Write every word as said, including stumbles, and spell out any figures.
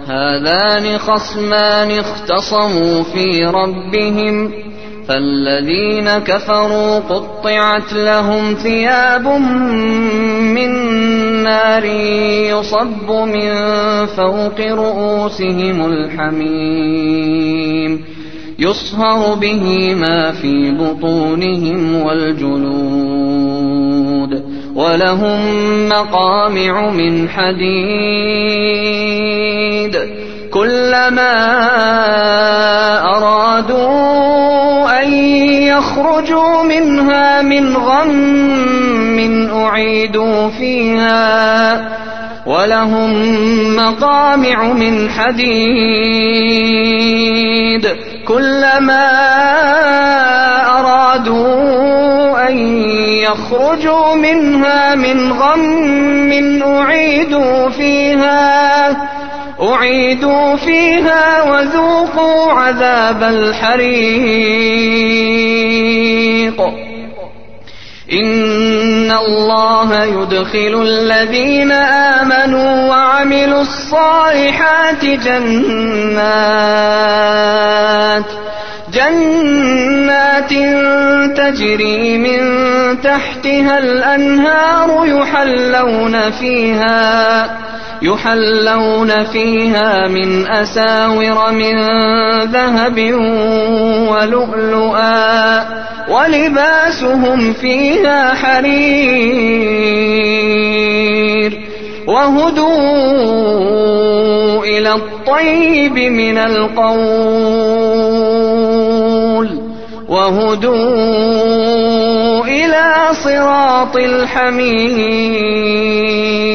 هذان خصمان اختصموا في ربهم فالذين كفروا قطعت لهم ثياب من نار يصب من فوق رؤوسهم الحميم يصهر به ما في بطونهم والجلود ولهم مقامع من حديد كلما أرادوا أن يخرجوا منها من غم أعيدوا فيها ولهم مقامع من حديد كلما أرادوا أن يخرجوا منها من غم أعيدوا فيها أعيدوا فيها وذوقوا عذاب الحريق إن الله يدخل الذين آمنوا وعملوا الصالحات جنات جنات تجري من تحتها الأنهار يحلون فيها يحلون فيها من أساور من ذهب ولؤلؤا ولباسهم فيها حرير وهدوا إلى الطيب من القول وهدوا إلى صراط الحميد